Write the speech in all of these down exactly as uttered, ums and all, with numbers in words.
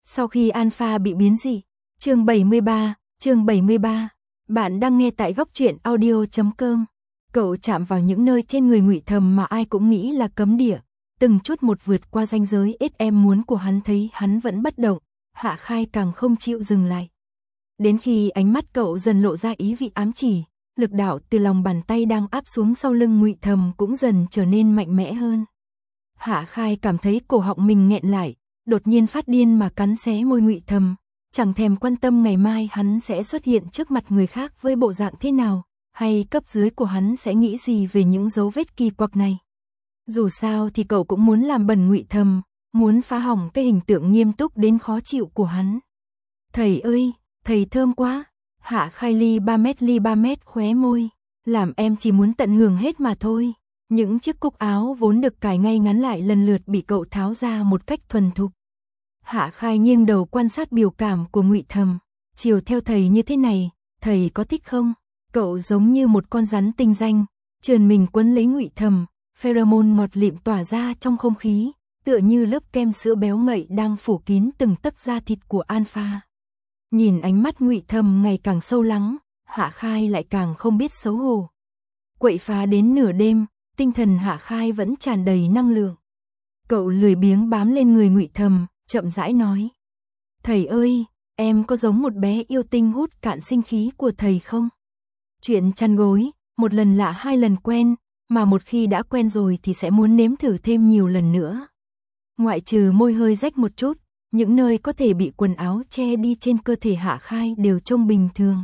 Sau khi Alpha bị biến dị. Chương bảy mươi ba, chương bảy mươi ba. Bạn đang nghe tại góc truyện audio chấm com. Cậu chạm vào những nơi trên người Ngụy Thầm mà ai cũng nghĩ là cấm địa, từng chút một vượt qua ranh giới ít em muốn của hắn. Thấy hắn vẫn bất động, Hạ Khai càng không chịu dừng lại. Đến khi ánh mắt cậu dần lộ ra ý vị ám chỉ, lực đạo từ lòng bàn tay đang áp xuống sau lưng Ngụy Thầm cũng dần trở nên mạnh mẽ hơn. Hạ Khai cảm thấy cổ họng mình nghẹn lại, đột nhiên phát điên mà cắn xé môi Ngụy Thầm, chẳng thèm quan tâm ngày mai hắn sẽ xuất hiện trước mặt người khác với bộ dạng thế nào, hay cấp dưới của hắn sẽ nghĩ gì về những dấu vết kỳ quặc này. Dù sao thì cậu cũng muốn làm bẩn Ngụy Thầm, muốn phá hỏng cái hình tượng nghiêm túc đến khó chịu của hắn. Thầy ơi, thầy thơm quá. Hạ Khai ly ba mét ly ba mét khóe môi, làm em chỉ muốn tận hưởng hết mà thôi. Những chiếc cúc áo vốn được cài ngay ngắn lại lần lượt bị cậu tháo ra một cách thuần thục. Hạ Khai nghiêng đầu quan sát biểu cảm của Ngụy Thầm. Chiều theo thầy như thế này, thầy có thích không? Cậu giống như một con rắn tinh danh, trườn mình quấn lấy Ngụy Thầm, pheromone ngọt lịm tỏa ra trong không khí, tựa như lớp kem sữa béo ngậy đang phủ kín từng tấc da thịt của Alpha. Nhìn ánh mắt Ngụy Thầm ngày càng sâu lắng, Hạ Khai lại càng không biết xấu hổ. Quậy phá đến nửa đêm, tinh thần Hạ Khai vẫn tràn đầy năng lượng. Cậu lười biếng bám lên người Ngụy Thầm, chậm rãi nói: "Thầy ơi, em có giống một bé yêu tinh hút cạn sinh khí của thầy không? Chuyện chăn gối, một lần lạ hai lần quen, mà một khi đã quen rồi thì sẽ muốn nếm thử thêm nhiều lần nữa." Ngoại trừ môi hơi rách một chút, những nơi có thể bị quần áo che đi trên cơ thể Hạ Khai đều trông bình thường.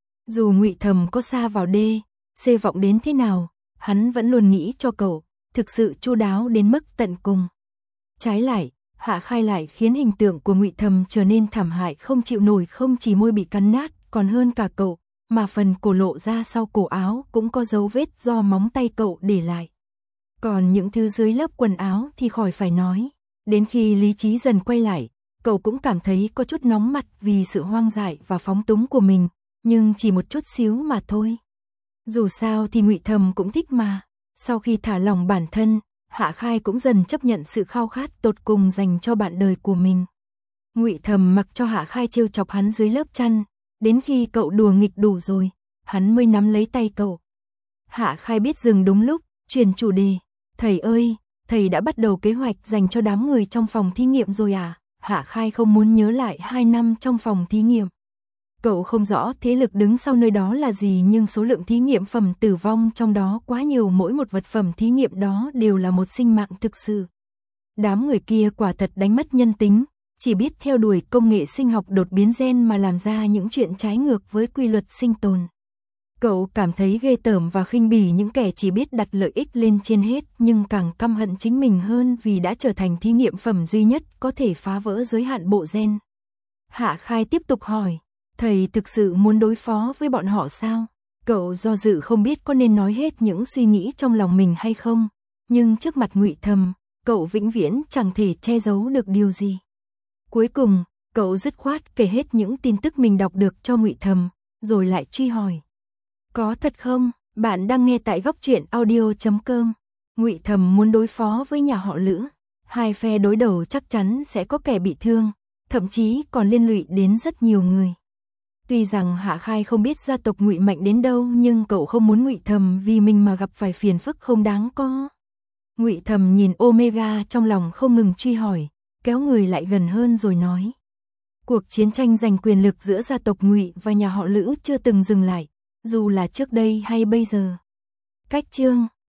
Dù Ngụy Thầm có xa vào đê, xê vọng đến thế nào, hắn vẫn luôn nghĩ cho cậu, thực sự chu đáo đến mức tận cùng. Trái lại, Hạ Khai lại khiến hình tượng của Ngụy Thầm trở nên thảm hại không chịu nổi. Không chỉ môi bị cắn nát, còn hơn cả cậu, mà phần cổ lộ ra sau cổ áo cũng có dấu vết do móng tay cậu để lại. Còn những thứ dưới lớp quần áo thì khỏi phải nói. Đến khi lý trí dần quay lại, cậu cũng cảm thấy có chút nóng mặt vì sự hoang dại và phóng túng của mình, nhưng chỉ một chút xíu mà thôi. Dù sao thì Ngụy Thầm cũng thích mà. Sau khi thả lỏng bản thân, Hạ Khai cũng dần chấp nhận sự khao khát tột cùng dành cho bạn đời của mình. Ngụy Thầm mặc cho Hạ Khai trêu chọc hắn dưới lớp chăn, đến khi cậu đùa nghịch đủ rồi, hắn mới nắm lấy tay cậu. Hạ Khai biết dừng đúng lúc, chuyển chủ đề: "Thầy ơi, thầy đã bắt đầu kế hoạch dành cho đám người trong phòng thí nghiệm rồi à?" Hạ Khai không muốn nhớ lại hai năm trong phòng thí nghiệm. Cậu không rõ thế lực đứng sau nơi đó là gì, nhưng số lượng thí nghiệm phẩm tử vong trong đó quá nhiều, mỗi một vật phẩm thí nghiệm đó đều là một sinh mạng thực sự. Đám người kia quả thật đánh mất nhân tính, chỉ biết theo đuổi công nghệ sinh học đột biến gen mà làm ra những chuyện trái ngược với quy luật sinh tồn. Cậu cảm thấy ghê tởm và khinh bỉ những kẻ chỉ biết đặt lợi ích lên trên hết, nhưng càng căm hận chính mình hơn vì đã trở thành thí nghiệm phẩm duy nhất có thể phá vỡ giới hạn bộ gen. Hạ Khai tiếp tục hỏi: "Thầy thực sự muốn đối phó với bọn họ sao?" Cậu do dự không biết có nên nói hết những suy nghĩ trong lòng mình hay không, nhưng trước mặt Ngụy Thầm, cậu vĩnh viễn chẳng thể che giấu được điều gì. Cuối cùng, cậu dứt khoát kể hết những tin tức mình đọc được cho Ngụy Thầm, rồi lại truy hỏi: "Có thật không?" Bạn đang nghe tại góc truyện audio chấm com. Ngụy Thầm muốn đối phó với nhà họ Lữ. Hai phe đối đầu chắc chắn sẽ có kẻ bị thương, thậm chí còn liên lụy đến rất nhiều người. Tuy rằng Hạ Khai không biết gia tộc Ngụy mạnh đến đâu, nhưng cậu không muốn Ngụy Thầm vì mình mà gặp phải phiền phức không đáng có. Ngụy Thầm nhìn Omega trong lòng không ngừng truy hỏi, kéo người lại gần hơn rồi nói: "Cuộc chiến tranh giành quyền lực giữa gia tộc Ngụy và nhà họ Lữ chưa từng dừng lại, dù là trước đây hay bây giờ." Cách chương